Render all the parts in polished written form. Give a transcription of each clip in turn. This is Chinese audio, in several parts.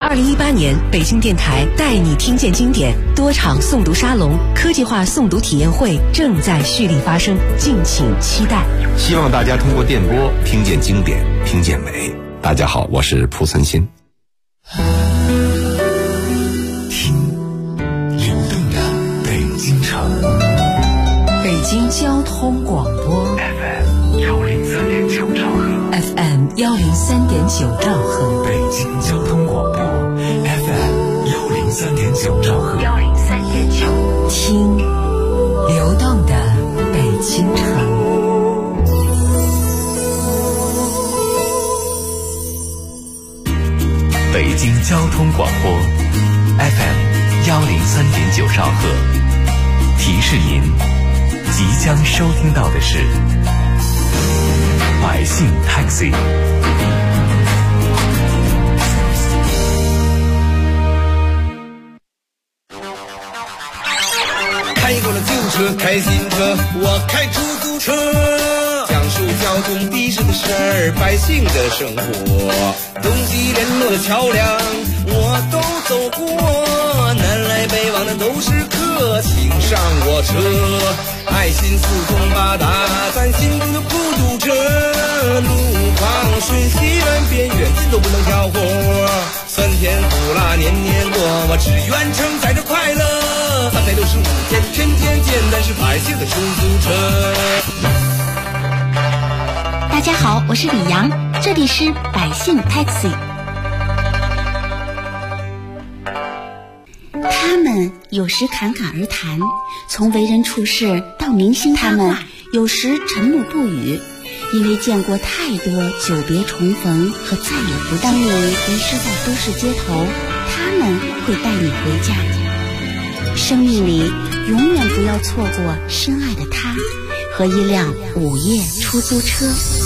2018年，北京电台带你听见经典多场诵读沙龙、科技化诵读体验会正在蓄力发生，敬请期待。 希望大家通过电波听见经典，听见美。大家好，我是蒲存昕。 听流动的北京城， 北京交通广播 FM 103.9兆赫 ，FM 103.9兆赫， 北京交通广播 FM 103.9兆赫 ，103.9，听流动的北京城。 北京交通广播 FM 103.9兆赫，提示您即将收听到的是百姓 Taxi。 开过了旧车，开新车，我开出租车，讲述交通的士的事儿，百姓的生活，东西联络的桥梁我都走过，南来北往的都是客，请上我车，爱心四通八达，咱心中的孤独者，路旁顺西远边远近都不能挑活，酸甜苦辣年年过，我只愿承载着快乐，365天天天见，咱是百姓的出租车。 大家好，我是李阳，这里是百姓 Taxi。 他们有时侃侃而谈，从为人处事到明星他们有时沉默不语，因为见过太多久别重逢和再也不见。当你迷失在都市街头，他们会带你回家。生命里永远不要错过深爱的他和一辆午夜出租车。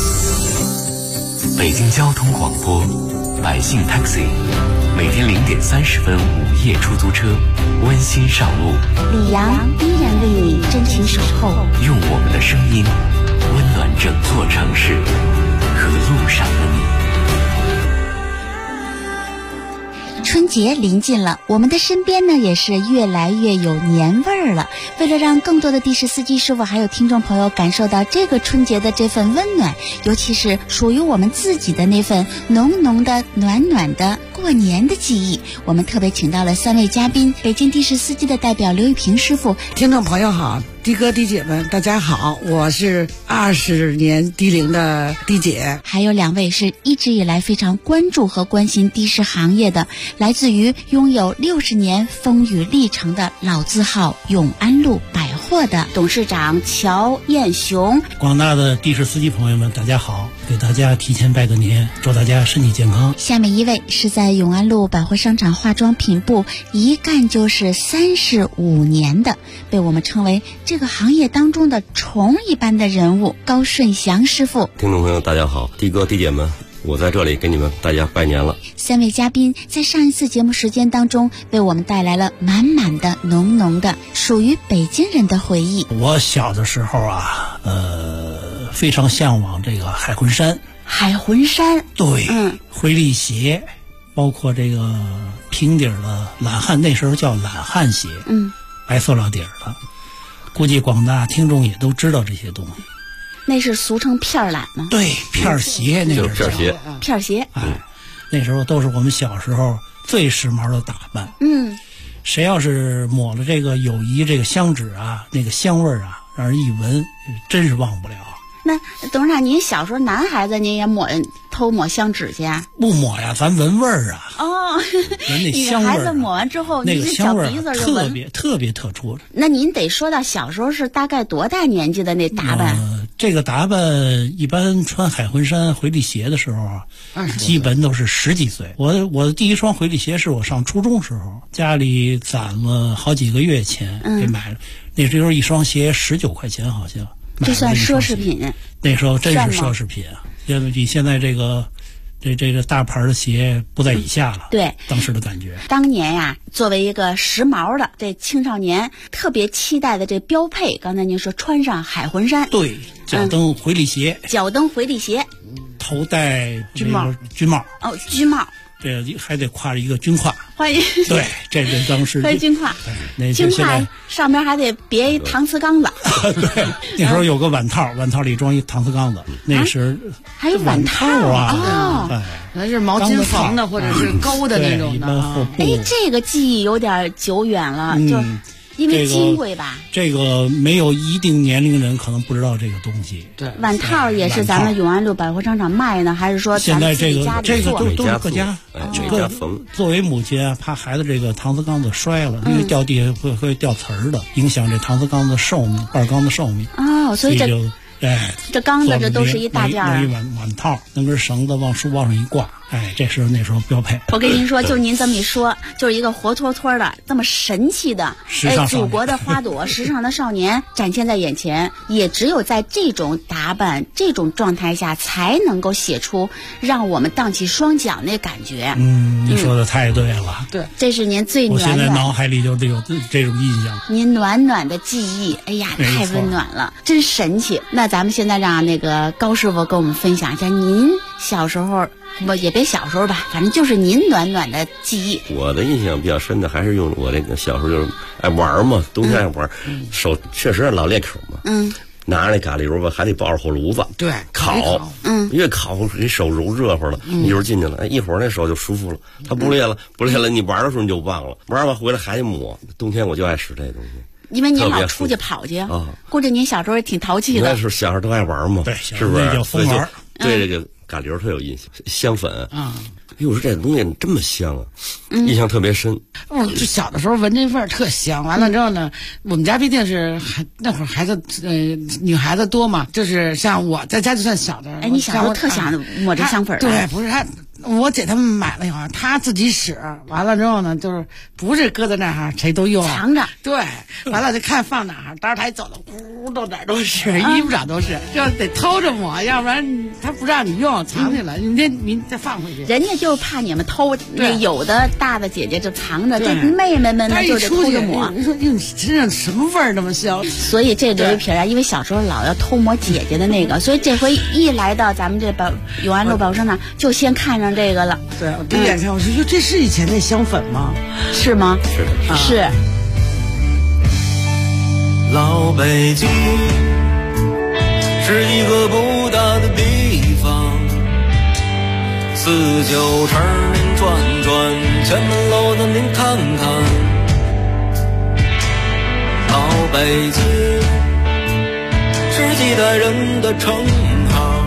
北京交通广播百姓 Taxi， 每天0点30分午夜出租车温馨上路， 李阳依然为你真情守候， 用我们的声音温暖整座城市和路上的你。 春节临近了，我们的身边呢也是越来越有年味儿了。为了让更多的的士司机师傅还有听众朋友感受到这个春节的这份温暖，尤其是属于我们自己的那份浓浓的暖暖的过年的记忆，我们特别请到了3位嘉宾，北京的士司机的代表刘玉平师傅。 听众朋友好，的哥的姐们大家好，我是20年的龄的的姐。 还有2位是一直以来非常关注和关心的士行业的，来自于拥有60年风雨历程的老字号永安路百货的董事长乔彦雄。 广大的的士司机朋友们大家好，给大家提前拜个年，祝大家身体健康。 下面一位是在永安路百货商场化妆品部一干就是35年的，被我们称为这个行业当中的虫一般的人物，高顺祥师傅。 听众朋友大家好，的哥的姐们，我在这里给你们大家拜年了。 3位嘉宾在上一次节目时间当中为我们带来了满满的浓浓的属于北京人的回忆。 我小的时候啊，非常向往这个海魂衫。 海魂衫， 对，回力鞋，包括这个平底的懒汉，那时候叫懒汉鞋，白塑料底儿的，估计广大听众也都知道这些东西。 那是俗称片懒吗？ 对，片鞋，那个就是片鞋， 片鞋。 那时候都是我们小时候最时髦的打扮。谁要是抹了这个友谊这个香脂啊，那个香味啊，让人一闻真是忘不了。 那董事长，您小时候男孩子您也偷抹香脂去啊？ 不抹呀，咱闻味儿啊。 哦， 闻那香味儿， 女孩子抹完之后， 那个香味儿特别特殊。 那您得说到小时候是大概多大年纪的那打扮？ 这个打扮一般穿海魂衫、回力鞋的时候啊，基本都是10几岁。我的第一双回力鞋是我上初中时候，家里攒了好几个月钱给买了。那时候一双鞋19块钱，好像。 这算奢侈品？ 那时候真是奢侈品啊！因为比现在这个大牌的鞋不在以下了。 对， 当时的感觉。 当年呀，作为一个时髦的这青少年特别期待的这标配，刚才您说穿上海魂衫， 对，脚蹬回力鞋， 脚蹬回力鞋， 头戴军帽， 哦，军帽。 这还得挎着一个军挎。 欢迎。 对，这当时和军挎，军挎上面还得别一搪瓷缸子。 对，那时候有个碗套，碗套里装一搪瓷缸子，那时还有碗套啊。哦，那是毛巾缝的或者是勾的那种的。 哎，这个记忆有点久远了，就。因为金贵吧， 这个没有一定年龄人可能不知道这个东西。 对， 碗套也是咱们永安路百货商场卖呢，还是说现在这个都是各家各缝？ 作为母亲啊，怕孩子这个搪瓷缸子摔了，因为掉地下会掉瓷儿的，影响这搪瓷缸子寿命，半缸的寿命。 哦，所以这这缸子这都是一大件儿， 一碗套，弄根绳子往书包上一挂。哎，这是那时候标配。 我跟您说，就您这么一说，就是一个活脱脱的这么神奇的祖国的花朵，时尚的少年展现在眼前，也只有在这种打扮、这种状态下，才能够写出让我们荡起双桨那感觉。 你说的太对了。 对， 这是您最暖我现在脑海里就有这种印象。 您暖暖的记忆，哎呀，太温暖了，真神奇。那咱们现在让那个高师傅跟我们分享一下您小时候。不，也别小时候吧，反正就是您暖暖的记忆。 我的印象比较深的还是用我这个小时候就是爱玩嘛，冬天爱玩，手确实老练口嘛。拿着那咖喱油吧，还得抱着火炉子， 对， 烤，越烤给手揉热乎了，油进去了，一会儿那手就舒服了，它不裂了，你玩的时候你就忘了，玩完回来还得抹。冬天我就爱使这东西。 因为您老出去跑去啊，估计您小时候也挺淘气的。 那时候小时候都爱玩嘛， 对， 是不是？ 叫疯玩。 对这个咖喱油特有印象，香粉啊。哎呦，我说这东西这么香啊，印象特别深。 就小的时候闻这味儿特香。完了之后呢，我们家毕竟是那会儿孩子女孩子多嘛，就是像我在家就算小的。 哎，你小时候特想抹这香粉？ 对，不是我姐他们买了以后，她自己使，完了之后呢，就是不是搁在那儿谁都用， 藏着。 对，完了就看放哪儿，当时她一走了，呼到哪儿都是，衣服上都是，要得偷着抹，要不然她不让你用，藏起来，您再放回去。 人家就怕你们偷，那有的大的姐姐就藏着，这妹妹们呢就得偷着抹。 你说你身上什么味儿那么香？ 所以这刘一平啊，因为小时候老要偷摸姐姐的那个，所以这回一来到咱们这永安路百货商场，就先看上这个了。 对，我第一眼看我就说这是以前那香粉吗？ 是吗？ 是。 老北京是一个不大的地方，四九城您转转，前门楼子您看看。老北京是几代人的称号，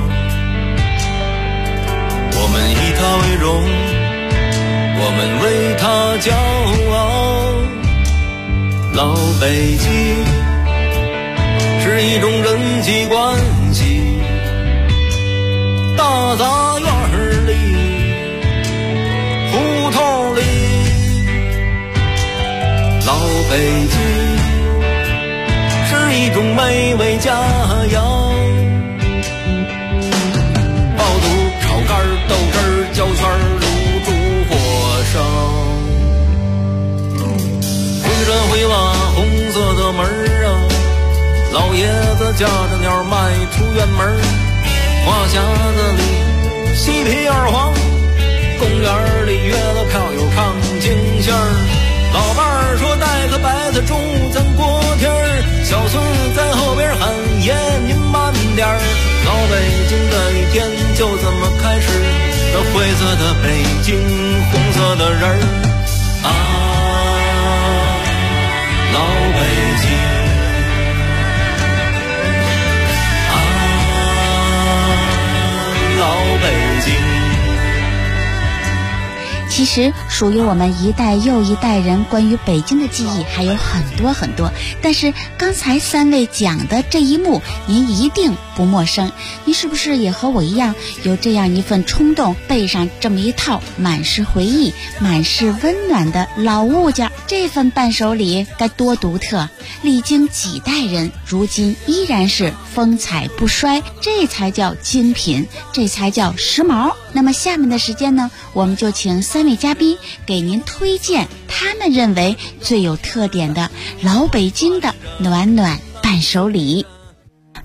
我们以它为荣，我们为它骄傲。老北京是一种人际关系，大杂院里胡同里，老北京是一种美味佳肴，爆肚炒肝豆汁焦圈卤煮火烧，回砖回瓦红色的门啊，老爷子驾着鸟迈出院门，花匣子里细皮二黄，公园里约了票友唱京戏儿，老伴儿说带个白菜中午咱过天儿，小孙子在后边喊爷您慢点儿，老北京的一天就这么开始，这灰色的北京红色的人儿啊，老北京啊，老北京。 其实属于我们一代又一代人关于北京的记忆还有很多很多，但是刚才三位讲的这一幕您一定不陌生。您是不是也和我一样有这样一份冲动，背上这么一套满是回忆满是温暖的老物件？这份伴手礼该多独特，历经几代人如今依然是风采不衰，这才叫精品，这才叫时髦。那么下面的时间呢，我们就请三位嘉宾给您推荐他们认为最有特点的老北京的暖暖伴手礼。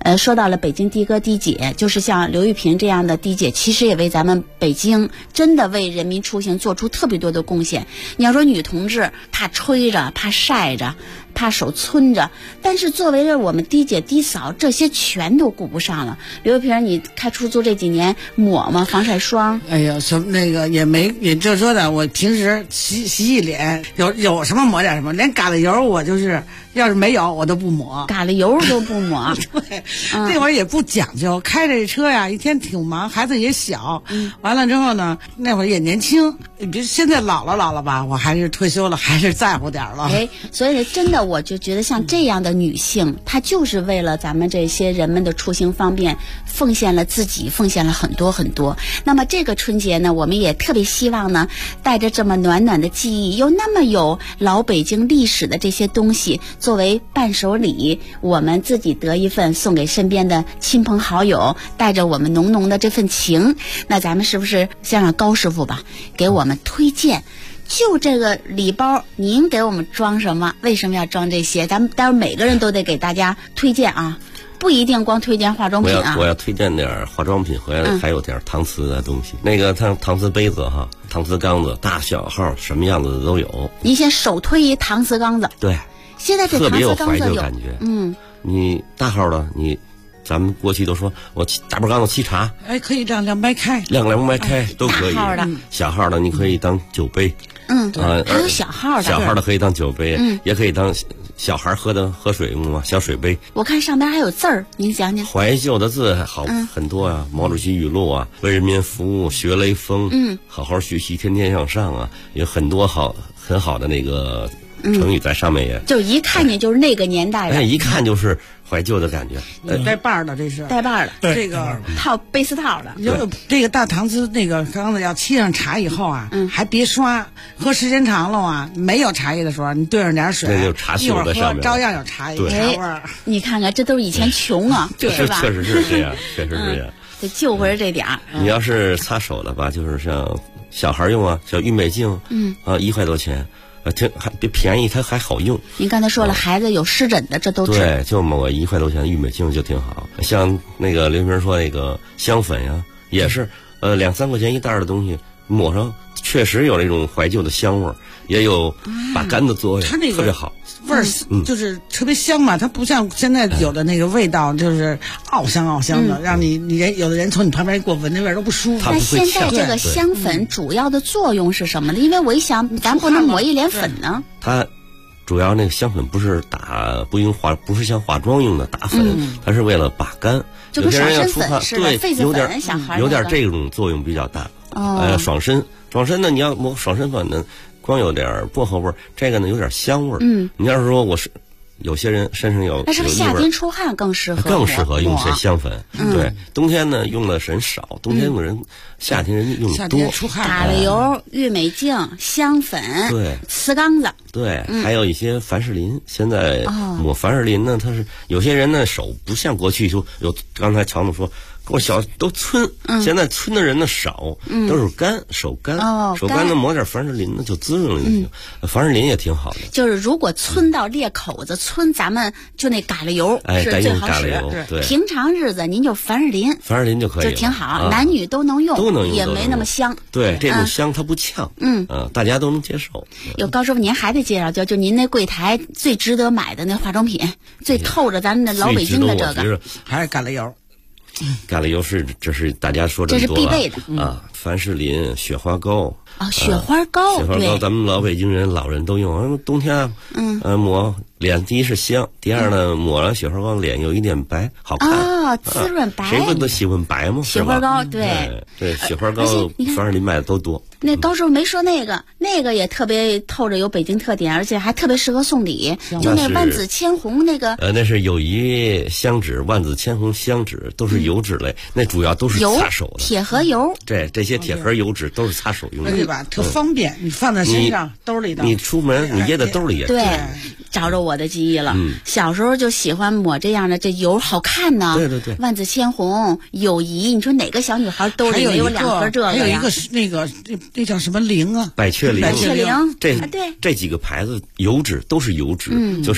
说到了北京的哥的姐，就是像刘玉萍这样的的姐，其实也为咱们北京真的为人民出行做出特别多的贡献。你要说女同志怕吹着，怕晒着，怕手皴着，但是作为了我们的姐的嫂，这些全都顾不上了。刘玉萍，你开出租这几年抹吗？防晒霜？ 哎呀，什么那个也没，也就说的，我平时洗脸有什么抹点什么，连嘎啦油我就是要是没有我都不抹， 嘎啦油都不抹。 对，那会儿也不讲究，开这车呀一天挺忙，孩子也小，完了之后呢，那会儿也年轻，别现在老了吧，我还是退休了，还是在乎点了。 所以真的我就觉得像这样的女性，她就是为了咱们这些人们的出行方便，奉献了自己，奉献了很多很多。那么这个春节呢，我们也特别希望呢，带着这么暖暖的记忆，又那么有老北京历史的这些东西作为伴手礼，我们自己得一份，送给身边的亲朋好友，带着我们浓浓的这份情。那咱们是不是先让高师傅吧给我们推荐，就这个礼包您给我们装什么？为什么要装这些？咱们待会儿每个人都得给大家推荐啊，不一定光推荐化妆品啊。 我要推荐点化妆品，还有点搪瓷的东西。那个搪瓷杯子哈，搪瓷缸子，大小号什么样子的都有。 您先首推一搪瓷缸子。 对， 现在这搪瓷缸子特别有怀旧感觉。你大号的咱们过去都说我大半缸子沏茶， 可以晾白开， 晾白开都可以。小号的你可以当酒杯， 还有小号的可以当酒杯，也可以当小孩喝水用嘛，小水杯。 我看上边还有字儿，您讲讲。 怀旧的字还好很多啊，毛主席语录啊，为人民服务，学雷锋，好好学习，天天向上啊，有很多很好的那个成语在上面也。 就一看见就是那个年代的， 一看就是怀旧的感觉。 带把儿的，这是带把儿的， 这个套贝斯套的。 这个大搪瓷那个缸子要沏上茶以后啊，还别刷，喝时间长了啊，没有茶叶的时候，你兑上点水， 那就茶锈在上面， 照样有茶味儿。 你看看，这都是以前穷啊，是吧？ 确实是这样，确实是这样。 得救回这点儿。 你要是擦手的吧，就是像小孩用啊，小郁美净，1块多钱。还便宜，它还好用。您刚才说了，孩子有湿疹的，这都对，就某个1块多钱郁美净就挺好。像那个刘明说那个香粉呀，也是2、3块钱一袋的东西，抹上确实有那种怀旧的香味儿，也有把干的作用， 它那个特别好。 味儿就是特别香嘛，它不像现在有的那个味道，就是傲香的，让你有的人从你旁边过，闻那味儿都不舒服。 那现在这个香粉主要的作用是什么呢？因为我一想，咱不能抹一脸粉呢。 它主要那个香粉不是不是像化妆用的打粉，它是为了把干。 就跟爽身粉似的，痱子粉，小孩有点这种作用比较大。爽身呢，你要抹爽身粉呢，光有点薄荷味儿，这个呢有点香味儿。你要是说有些人身上有， 那是不是夏天出汗更适合用这香粉？对，冬天呢用的人少，冬天用的人，夏天人用的多。 出汗， 嘎啦油、郁美净、香粉， 对， 瓷缸子， 对，还有一些凡士林。现在抹凡士林呢，它是有些人呢手不像过去就有，刚才乔总说。跟我小都皴，现在皴的人呢少，都是手干，手干呢抹点凡士林呢就滋润了就行。凡士林也挺好的。 就是如果皴到裂口子，皴咱们就那嘎啦油是最好使。 对， 平常日子您就凡士林就可以， 就挺好，男女都能用，也没那么香。 对，这种香它不呛，大家都能接受。 有高师傅，您还得介绍就您那柜台最值得买的那化妆品，最透着咱们的老北京的这个， 还是嘎啦油。 嘎啦油这是大家说这么多了， 这是必备的啊！凡士林、雪花膏雪花膏， 咱们老北京人老人都用。冬天抹脸，第一是香，第二呢抹了雪花膏，脸有一点白，好看滋润白。 谁不都喜欢白吗？ 雪花膏对， 雪花膏凡士林卖的都多。 那高师傅没说那个也特别透着有北京特点，而且还特别适合送礼，就那万紫千红那个。 那是友谊香脂，万紫千红香脂都是油脂类，那主要都是擦手的。 铁盒油， 对，这些铁盒油脂都是擦手用的， 对吧？特方便，你放在身上兜里的。 你出门你掖在兜里也对。找着我的记忆了，小时候就喜欢抹这样的，这油好看呢。 对对对， 万紫千红、友谊，你说哪个小女孩兜里没有2盒这个呀？ 还有一个那个那叫什么灵啊？ 百雀灵。 百雀灵， 这几个牌子油脂都是油脂，就是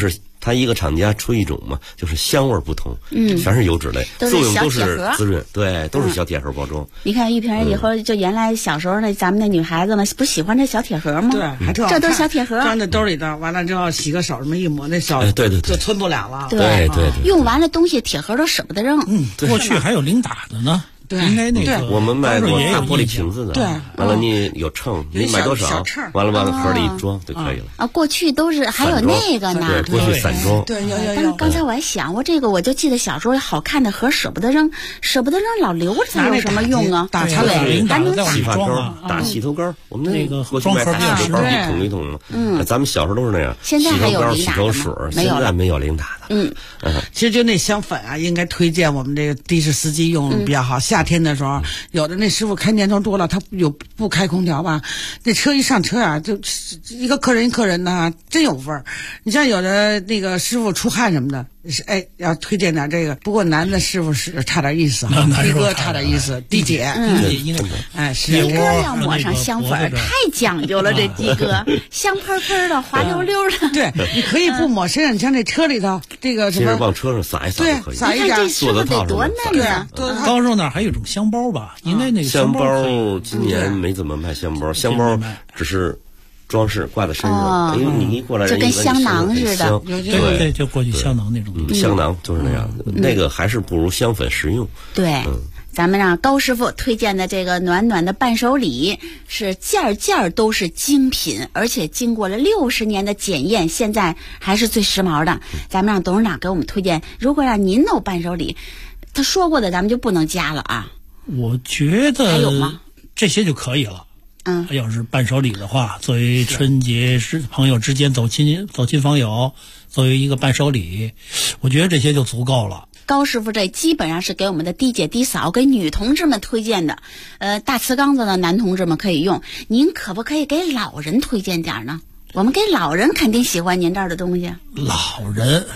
它一个厂家出一种嘛，就是香味不同，全是油脂类，作用都是滋润，对，都是小铁盒包装。 你看玉萍以后就原来小时候那咱们那女孩子们不喜欢这小铁盒吗？ 对，还特好这都是小铁盒， 装在兜里头，完了之后洗个手，这么一抹，那手对， 就吞不了了。 对， 用完了东西铁盒都舍不得扔。 过去还有零打的呢。 对， 应该那个我们卖过大玻璃瓶子的， 对， 完了你有秤，你买多少，完了往盒里一装就可以了。 啊，过去都是还有那个呢， 对，过去散装。 对，有。 但是刚才我还想，我就记得小时候好看的盒舍不得扔，老留着它有什么用啊？ 打茶对，还能洗发膏、打洗头膏，我们那个过去卖大洗头膏一桶一桶嘛。咱们小时候都是那样。 现在还有洗头水，现在没有零打的。 其实就那香粉啊，应该推荐我们这个的士司机用比较好。夏天的时候。有的那师傅开年头多了，他不开空调吧？那车一上车啊，就一个客人呢，真有味儿。你像有的那个师傅出汗什么的，要推荐点这个。不过男的师傅是差点意思啊，的哥差点意思，的姐， 是的哥要抹上香粉，太讲究了。这的哥香喷喷的，滑溜溜的。 对，你可以不抹身上，你像这车里头这个什么， 往车上撒一撒就可以。 撒一点， 这师傅得多嫩啊！ 高寿那儿还有一种香包吧？应该那个香包今年没怎么卖香包，香包只是装饰挂在身上，因为你一过来人就跟香囊似的， 对，就过去香囊那种。 香囊就是那样的，那个还是不如香粉实用。 对。咱们让高师傅推荐的这个暖暖的伴手礼是件件都是精品，而且经过了60年的检验，现在还是最时髦的。咱们让董事长给我们推荐，如果让您弄伴手礼，他说过的咱们就不能加了啊。 我觉得还有吗？ 这些就可以了。要是伴手礼的话，作为春节是朋友之间走亲访友，作为一个伴手礼，我觉得这些就足够了。 高师傅这基本上是给我们的弟姐弟嫂给女同志们推荐的，大瓷缸子的男同志们可以用。您可不可以给老人推荐点呢？我们给老人肯定喜欢您这儿的东西。 老人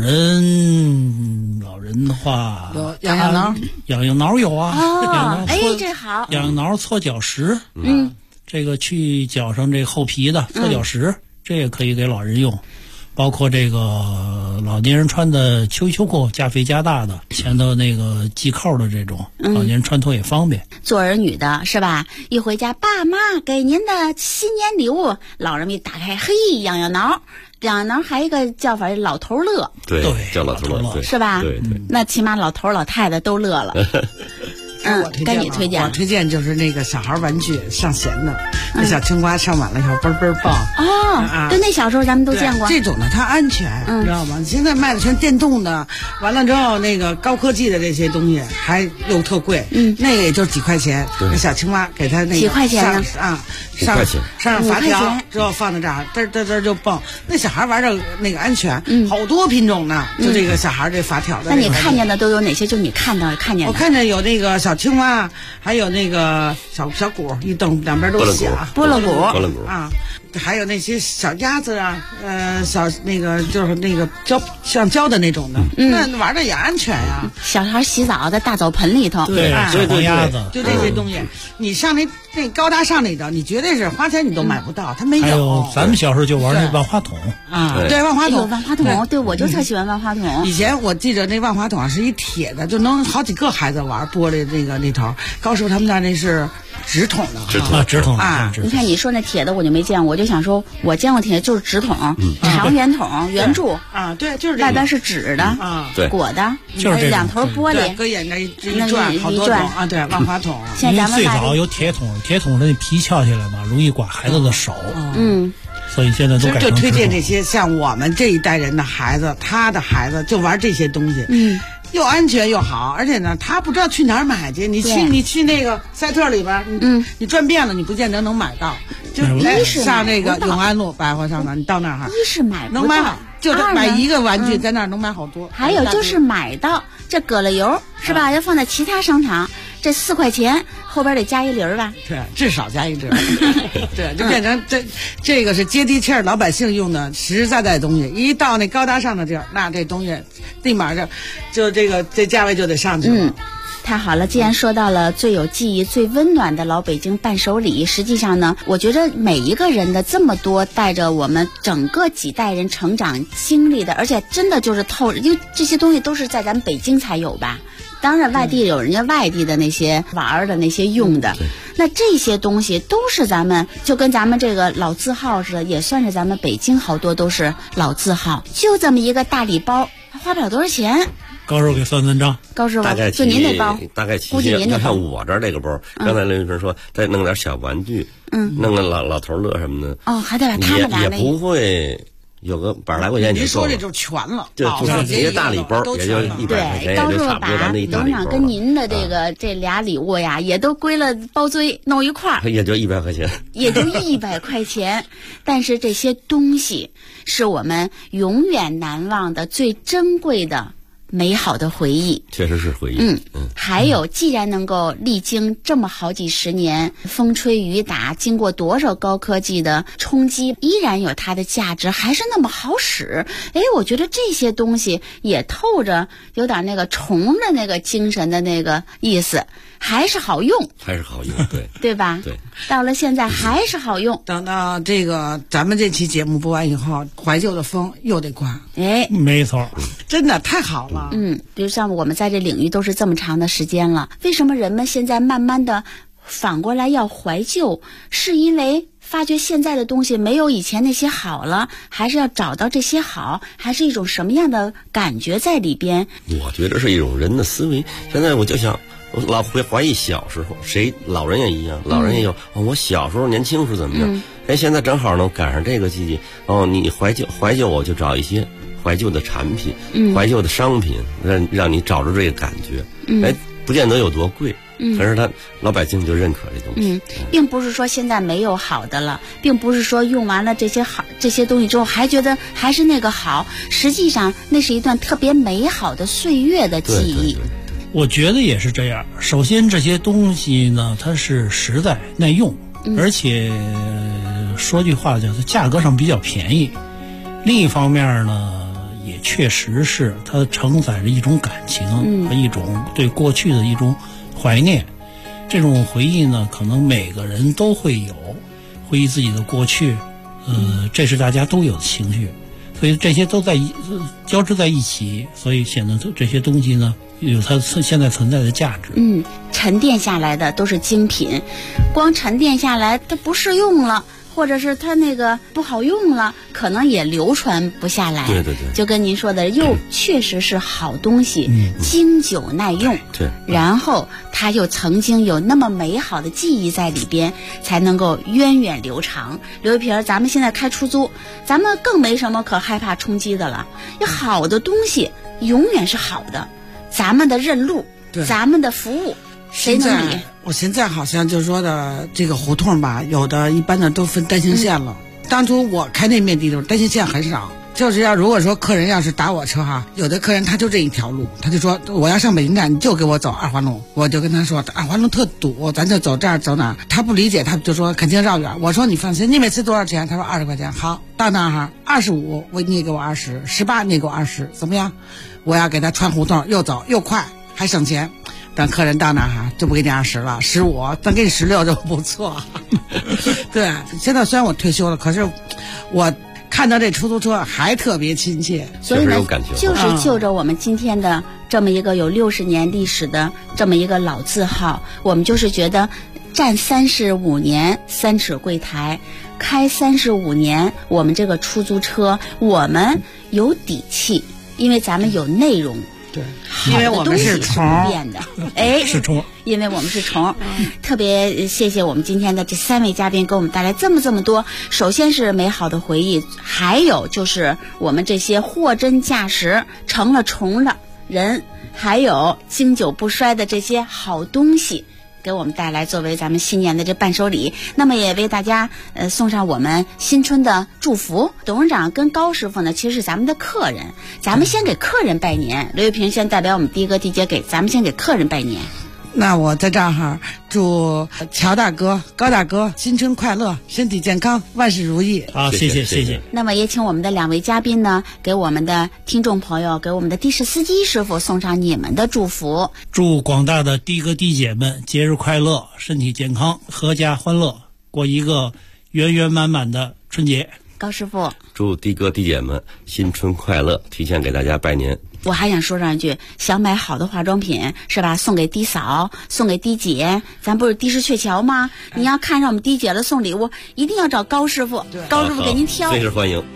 的话， 痒痒挠， 痒痒挠有啊。 这好。 痒痒挠搓脚石，这个去脚上这厚皮的搓脚石，这也可以给老人用。包括这个老年人穿的秋衣秋裤，加肥加大的，前头那个系扣的这种，老年人穿脱也方便。 做儿女的是吧？一回家，爸妈给您的新年礼物，老人们一打开，嘿，痒痒挠。痒痒挠还有一个叫法，老头乐。 对，叫老头乐， 是吧？ 对。 那起码老头老太太都乐了。该你推荐。 我推荐就是那个小孩玩具上弦的，那小青蛙上满了以后嘣嘣爆。 对，那小时候咱们都见过。 这种的它安全，你知道吗？现在卖的全电动的，完了之后那个高科技的这些东西还又特贵，那个也就几块钱。那小青蛙给它那个几块钱上发条之后放在这儿，嘚就蹦。那小孩玩的那个安全，好多品种呢。就这个小孩这发条的。 那你看见的都有哪些？就你看见的？ 我看见有那个小青蛙，还有那个小鼓，一蹬两边都响， 拨了鼓啊，还有那些小鸭子啊，小那个就是那个像胶的那种的，那玩的也安全呀。 小孩洗澡在大澡盆里头， 对，鸭子， 就这些东西，你上那高大上里头，你绝对是花钱你都买不到，它没有。 还有咱们小时候就玩那万花筒啊，对，万花筒， 对，我就特喜欢万花筒。 以前我记得那万花筒是一铁的，就能好几个孩子玩，玻璃那头。高师傅他们家那是直筒的， 直筒啊！ 你看你说那铁的我就没见过，我就想说，我见过铁就是直筒，长圆筒圆柱啊，对，就是外边是纸的啊， 对， 裹的， 就是两头玻璃， 搁眼这一转，好多种啊，对，万花筒。 现在咱们最早有铁筒的那皮翘起来嘛，容易刮孩子的手，所以现在都改成直筒。 就推荐这些像我们这一代人的孩子，他的孩子就玩这些东西，又安全又好，而且呢，他不知道去哪儿买去。你去那个赛特里边，你转遍了，你不见得能买到。就上那个永安路百货上呢，你到那儿哈， 一是买不到， 能买好，就是买一个玩具在那儿能买好多。 还有就是买到这搁了油是吧？要放在其他商场，这4块钱后边得加一厘儿吧？ 对，至少加一厘儿。对，就变成这个是接地气儿，老百姓用的实实在在的东西。一到那高大上的地儿，那这东西立马就这价位就得上去了。 太好了，既然说到了最有记忆、最温暖的老北京伴手礼，实际上呢，我觉得每一个人的这么多带着我们整个几代人成长经历的，而且真的就是因为这些东西都是在咱们北京才有吧。当然外地有人家外地的那些玩的那些用的，那这些东西都是咱们就跟咱们这个老字号似的，也算是咱们北京好多都是老字号。就这么一个大礼包，花不了多少钱。 高师傅给算账。 高师傅， 大概就您那包， 大概估计您那包。 看我这儿这个包，刚才刘玉萍说再弄点小玩具，弄个老头乐什么的。 哦，还得把他们俩也不会。有个100来块钱， 你说这就全了， 就是一个大礼包，也就100块钱，也就差不多咱那一大礼包。 董事长跟您的这俩礼物呀，也都归了包堆弄一块儿， 也就100块钱， 也就100块钱。但是这些东西是我们永远难忘的、最珍贵的。美好的回忆， 确实是回忆。 还有，既然能够历经这么好几十年风吹雨打，经过多少高科技的冲击，依然有它的价值，还是那么好使。我觉得这些东西也透着有点那个虫的那个精神的那个意思，还是好用， 对对吧？ 对， 到了现在还是好用。 等到这个咱们这期节目播完以后，怀旧的风又得刮。 没错， 真的太好了。 比如像我们在这领域都是这么长的时间了，为什么人们现在慢慢的反过来要怀旧？是因为发觉现在的东西没有以前那些好了，还是要找到这些好，还是一种什么样的感觉在里边？ 我觉得是一种人的思维。现在我就想，我老会怀疑小时候，老人也一样，老人也有我小时候年轻时怎么样？现在正好能赶上这个季节，你怀旧，我就找一些怀旧的产品，怀旧的商品，让你找着这个感觉。不见得有多贵，可是老百姓就认可这东西。 并不是说现在没有好的了，并不是说用完了这些东西之后还觉得还是那个好，实际上那是一段特别美好的岁月的记忆。 对， 我觉得也是这样。首先这些东西呢，它是实在耐用，而且说句话叫它价格上比较便宜。另一方面呢，也确实是它承载着一种感情和一种对过去的一种怀念。这种回忆呢，可能每个人都会有，回忆自己的过去，这是大家都有的情绪，所以这些都在交织在一起，所以显得这些东西呢有它现在存在的价值。 沉淀下来的都是精品，光沉淀下来它不适用了，或者是它那个不好用了，可能也流传不下来。 对， 就跟您说的，又确实是好东西，经久耐用。 对， 然后它又曾经有那么美好的记忆在里边，才能够源远流长。刘一平，咱们现在开出租，咱们更没什么可害怕冲击的了。有好的东西永远是好的，咱们的认路，咱们的服务，谁能比？ 我现在好像就是说的这个胡同吧，有的一般的都分单行线了。当初我开那面的时候，单行线很少。就是如果说客人要是打我车哈，有的客人他就这一条路，他就说我要上北京站，你就给我走二环路。我就跟他说二环路特堵，咱就走这儿走哪儿。他不理解，他就说肯定绕远。我说你放心，你每次多少钱？他说20块钱。好，到那儿25，你也给我20，18你也给我20，怎么样？我要给他穿胡同，又走又快，还省钱。等客人到那儿就不给你20了，15，咱给你16就不错。对，现在虽然我退休了，可是我看到这出租车还特别亲切， 所以呢，就是就着我们今天的这么一个有60年历史的这么一个老字号，我们就是觉得站35年3尺柜台，开35年，我们这个出租车我们有底气，因为咱们有内容。 对，因为我们是虫变的， 是虫， 因为我们是虫。特别谢谢我们今天的这3位嘉宾给我们带来这么多。首先是美好的回忆，还有就是我们这些货真价实成了虫的人，还有经久不衰的这些好东西，给我们带来作为咱们新年的这伴手礼。那么也为大家送上我们新春的祝福。董事长跟高师傅呢，其实是咱们的客人，咱们先给客人拜年。刘玉平先代表我们的哥地姐咱们先给客人拜年。 那我在这儿祝乔大哥、高大哥新春快乐，身体健康，万事如意。 好，谢谢。 那么也请我们的2位嘉宾呢，给我们的听众朋友，给我们的的士司机师傅送上你们的祝福。 祝广大的的哥的姐们节日快乐，身体健康，阖家欢乐，过一个圆圆满满的春节。 高师傅， 祝的哥的姐们新春快乐，提前给大家拜年。 我还想说上一句，想买好的化妆品是吧？送给的嫂，送给的姐，咱不是的士鹊桥吗？你要看上我们的姐了送礼物，一定要找高师傅，高师傅给您挑。 随时欢迎。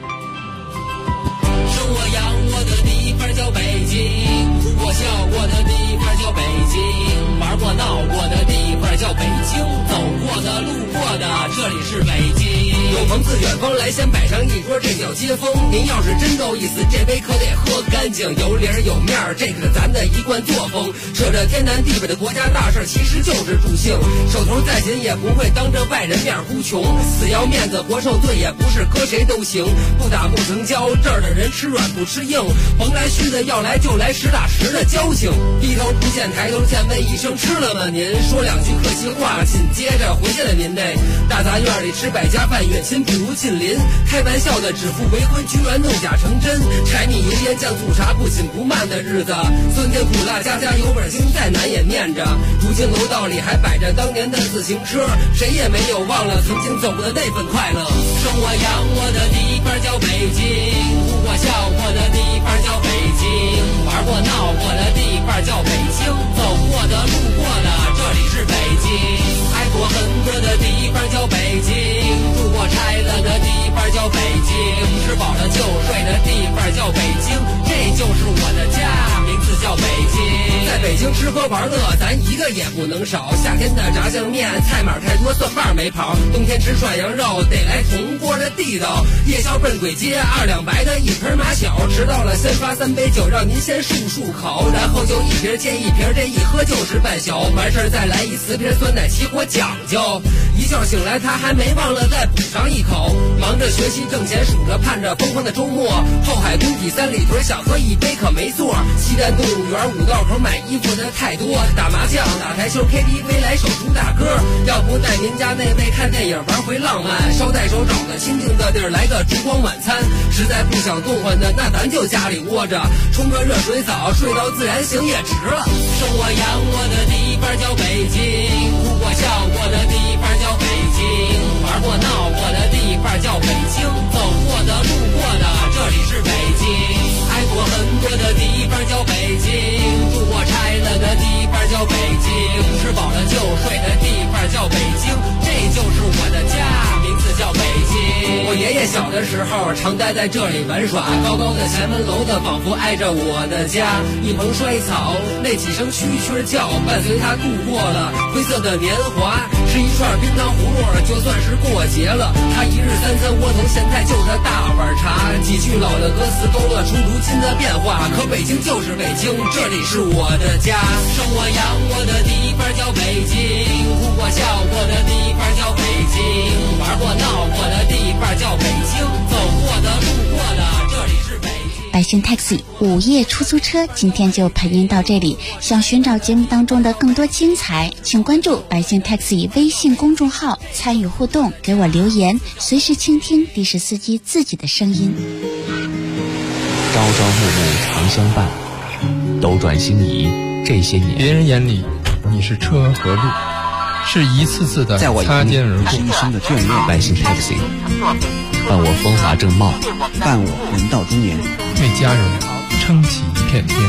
生我养我的地方叫北京，哭过笑过的地方叫北京，玩过闹过的地方叫北京，走过的路过的这里是北京。有朋自远方来，先摆上一桌，这叫接风。您要是真够意思，这杯可得喝干净，有理儿有面儿，这可是咱的一贯作风。扯着天南地北的国家大事，其实就是助兴。手头再紧也不会当着外人面呼穷，死要面子活受罪也不是搁谁都行。不打不成交，这儿的人吃软不吃硬，甭来虚的，要来就来实打实的交情。低头不见抬头见，问一声吃了吗您？说两句客气话，紧接着回去了您得。大杂院里吃百家饭，远亲不如近邻。开玩笑的指腹为婚，居然弄假成真。柴米油盐酱醋茶，不紧不慢的日子，酸甜苦辣家家有本经，再难也念着。如今楼道里还摆着当年的自行车，谁也没有忘了曾经走的那份快乐。生我养我的地方叫北京，哭过笑过的地方叫北京，玩过闹过的地方叫北京，走过的路过的这里是北京。爱过恨过的地方叫北京，住过拆了的地方叫北京，吃饱了就睡的地方叫北京，这就是我的家，名字叫北京。在北京吃喝玩乐咱一个也不能少，夏天的炸酱面菜码太多，蒜瓣没跑，冬天吃涮羊肉得来铜锅的地道。夜宵奔鬼街2两白的一盆马小，迟到了先发3杯酒，让您先漱漱口，然后就一瓶接一瓶，这一喝就是半宿，完事再来一4瓶酸奶起火讲究。一觉醒来他还没忘了再补上一口，忙着学习挣钱，数着盼着疯狂的周末。后海工体3里屯想喝一杯可没座，西单动物园5道口买衣服的太多，打麻将打台球 KTV 来首主打歌，要不带您家那位看电影玩回浪漫，捎带手找个清静的地儿来个烛光晚餐。实在不想动换的，那咱就家里窝着，冲个热水澡，睡到自然醒也值了。生我养我的地方叫北京，哭过笑过的地方叫北京，玩过闹过的地方叫北京，走过的路过的这里是北京。爱过恨过的地方叫北京，住过拆了的地方叫北京，吃饱了就睡的地方叫北京，这就是我的家，名字叫北京。我爷爷小的时候常待在这里玩耍，高高的前门楼的仿佛挨着我的家，一蓬衰草，那几声蛐蛐叫，伴随他度过了灰色的年华。吃一串冰糖葫芦就算是过节了，他1日3餐窝头咸菜就他大碗茶，几句老的歌词勾勒出如今的变化。可北京就是北京，这里是我的家。生我养我的地方叫北京，哭过笑过的地方叫北京，玩过闹过的地方叫北京，走过的路过的这里是北京。 百姓 Taxi 午夜出租车今天就陪您到这里，想寻找节目当中的更多精彩，请关注百姓 Taxi 微信公众号，参与互动，给我留言，随时倾听的士司机自己的声音。 朝朝暮暮常相伴，斗转星移这些年， 别人眼里你是车和路，是一次次的擦肩而过， 是一生的眷恋。百姓 Taxi 伴我风华正茂，伴我人到中年， 为家人撑起一片天。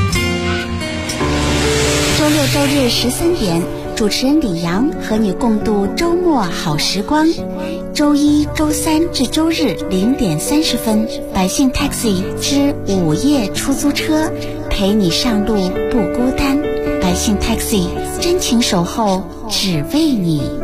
周六周日13点，主持人李阳和你共度周末好时光。周一、周三至周日0点30分，百姓 Taxi 之午夜出租车，陪你上路不孤单。百姓 Taxi 真情守候，只为你。